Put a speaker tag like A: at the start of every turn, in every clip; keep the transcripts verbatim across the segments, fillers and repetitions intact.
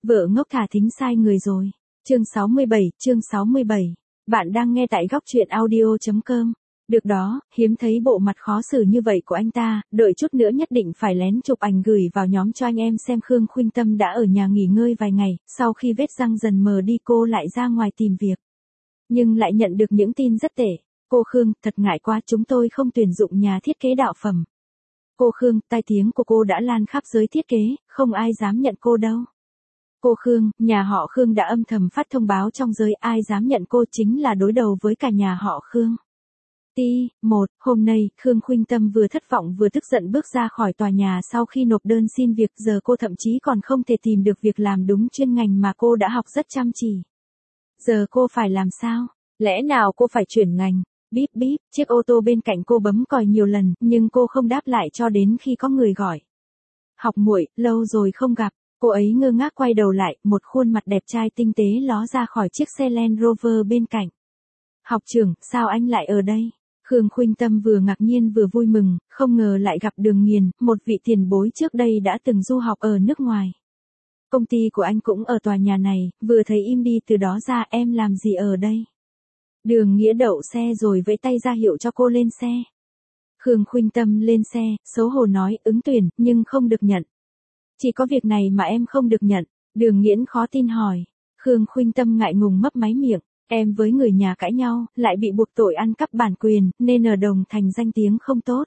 A: Vợ ngốc thả thính sai người rồi. Chương sáu mươi bảy, chương sáu mươi bảy. Bạn đang nghe tại góc truyện audio chấm com. Được đó, hiếm thấy bộ mặt khó xử như vậy của anh ta, đợi chút nữa nhất định phải lén chụp ảnh gửi vào nhóm cho anh em xem. Khương Khuynh Tâm đã ở nhà nghỉ ngơi vài ngày, sau khi vết răng dần mờ đi cô lại ra ngoài tìm việc. Nhưng lại nhận được những tin rất tệ. Cô Khương, thật ngại quá, chúng tôi không tuyển dụng nhà thiết kế đạo phẩm. Cô Khương, tai tiếng của cô đã lan khắp giới thiết kế, không ai dám nhận cô đâu. Cô Khương, nhà họ Khương đã âm thầm phát thông báo trong giới, ai dám nhận cô chính là đối đầu với cả nhà họ Khương. Ti, một, hôm nay, Khương Khuynh Tâm vừa thất vọng vừa tức giận bước ra khỏi tòa nhà sau khi nộp đơn xin việc, giờ cô thậm chí còn không thể tìm được việc làm đúng chuyên ngành mà cô đã học rất chăm chỉ. Giờ cô phải làm sao? Lẽ nào cô phải chuyển ngành? Bíp bíp, chiếc ô tô bên cạnh cô bấm còi nhiều lần, nhưng cô không đáp lại cho đến khi có người gọi. Học muội, lâu rồi không gặp. Cô ấy ngơ ngác quay đầu lại, một khuôn mặt đẹp trai tinh tế ló ra khỏi chiếc xe Land Rover bên cạnh. Học trưởng, sao anh lại ở đây? Khương Khuynh Tâm vừa ngạc nhiên vừa vui mừng, không ngờ lại gặp Đường Nghiền, một vị tiền bối trước đây đã từng du học ở nước ngoài. Công ty của anh cũng ở tòa nhà này, vừa thấy im đi từ đó ra, em làm gì ở đây? Đường Nghĩa đậu xe rồi vẫy tay ra hiệu cho cô lên xe. Khương Khuynh Tâm lên xe, xấu hổ nói ứng tuyển, nhưng không được nhận. Chỉ có việc này mà em không được nhận. Đường Nghiễn khó tin hỏi. Khương Khuynh Tâm ngại ngùng mấp máy miệng. Em với người nhà cãi nhau, lại bị buộc tội ăn cắp bản quyền, nên ở Đồng Thành danh tiếng không tốt.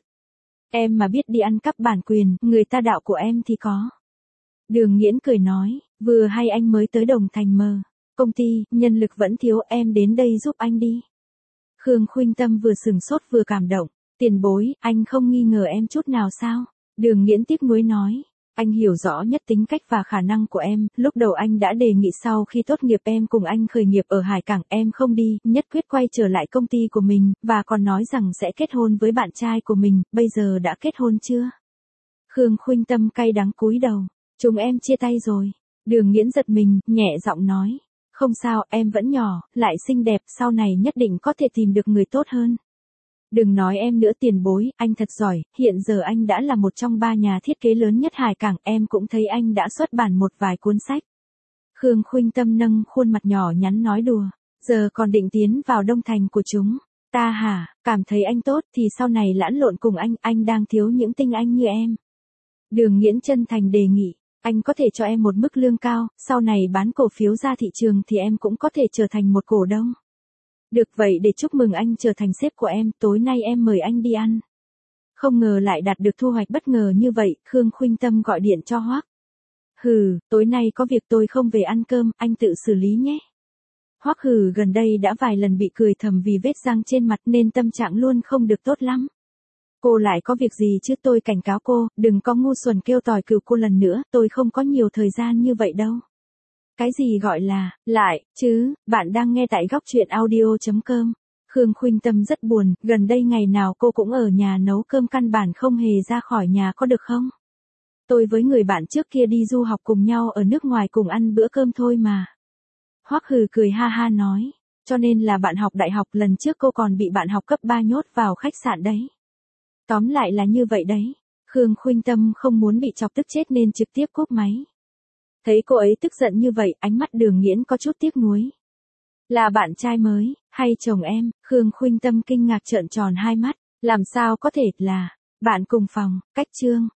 A: Em mà biết đi ăn cắp bản quyền, người ta đạo của em thì có. Đường Nghiễn cười nói, vừa hay anh mới tới Đồng Thành mờ. Công ty, nhân lực vẫn thiếu, em đến đây giúp anh đi. Khương Khuynh Tâm vừa sửng sốt vừa cảm động. Tiền bối, anh không nghi ngờ em chút nào sao? Đường Nghiễn tiếc nuối nói. Anh hiểu rõ nhất tính cách và khả năng của em, lúc đầu anh đã đề nghị sau khi tốt nghiệp em cùng anh khởi nghiệp ở Hải Cảng, em không đi, nhất quyết quay trở lại công ty của mình, và còn nói rằng sẽ kết hôn với bạn trai của mình, bây giờ đã kết hôn chưa? Khương Khuynh Tâm cay đắng cúi đầu, chúng em chia tay rồi. Đường Nghiễn giật mình, nhẹ giọng nói, không sao, em vẫn nhỏ, lại xinh đẹp, sau này nhất định có thể tìm được người tốt hơn. Đừng nói em nữa tiền bối, anh thật giỏi, hiện giờ anh đã là một trong ba nhà thiết kế lớn nhất Hải Cảng, em cũng thấy anh đã xuất bản một vài cuốn sách. Khương Khuynh Tâm nâng khuôn mặt nhỏ nhắn nói đùa, giờ còn định tiến vào Đông Thành của chúng. Ta hả, cảm thấy anh tốt thì sau này lẫn lộn cùng anh, anh đang thiếu những tinh anh như em. Đường Nghiễn chân thành đề nghị, anh có thể cho em một mức lương cao, sau này bán cổ phiếu ra thị trường thì em cũng có thể trở thành một cổ đông. Được vậy, để chúc mừng anh trở thành sếp của em, tối nay em mời anh đi ăn. Không ngờ lại đạt được thu hoạch bất ngờ như vậy, Khương Khuynh Tâm gọi điện cho Hoắc. Hừ, tối nay có việc tôi không về ăn cơm, anh tự xử lý nhé. Hoắc Hừ gần đây đã vài lần bị cười thầm vì vết răng trên mặt nên tâm trạng luôn không được tốt lắm. Cô lại có việc gì chứ, tôi cảnh cáo cô, đừng có ngu xuẩn kêu tỏi cừu cô lần nữa, tôi không có nhiều thời gian như vậy đâu. Cái gì gọi là, lại, chứ, bạn đang nghe tại góc truyện audio chấm com. Khương Khuynh Tâm rất buồn, gần đây ngày nào cô cũng ở nhà nấu cơm, căn bản không hề ra khỏi nhà, có được không? Tôi với người bạn trước kia đi du học cùng nhau ở nước ngoài cùng ăn bữa cơm thôi mà. Hoắc Hừ cười ha ha nói, cho nên là bạn học đại học, lần trước cô còn bị bạn học cấp ba nhốt vào khách sạn đấy. Tóm lại là như vậy đấy. Khương Khuynh Tâm không muốn bị chọc tức chết nên trực tiếp cúp máy. Thấy cô ấy tức giận như vậy, ánh mắt Đường Nghiễn có chút tiếc nuối. Là bạn trai mới, hay chồng em? Khương Khuynh Tâm kinh ngạc trợn tròn hai mắt, làm sao có thể là bạn cùng phòng, cách chương.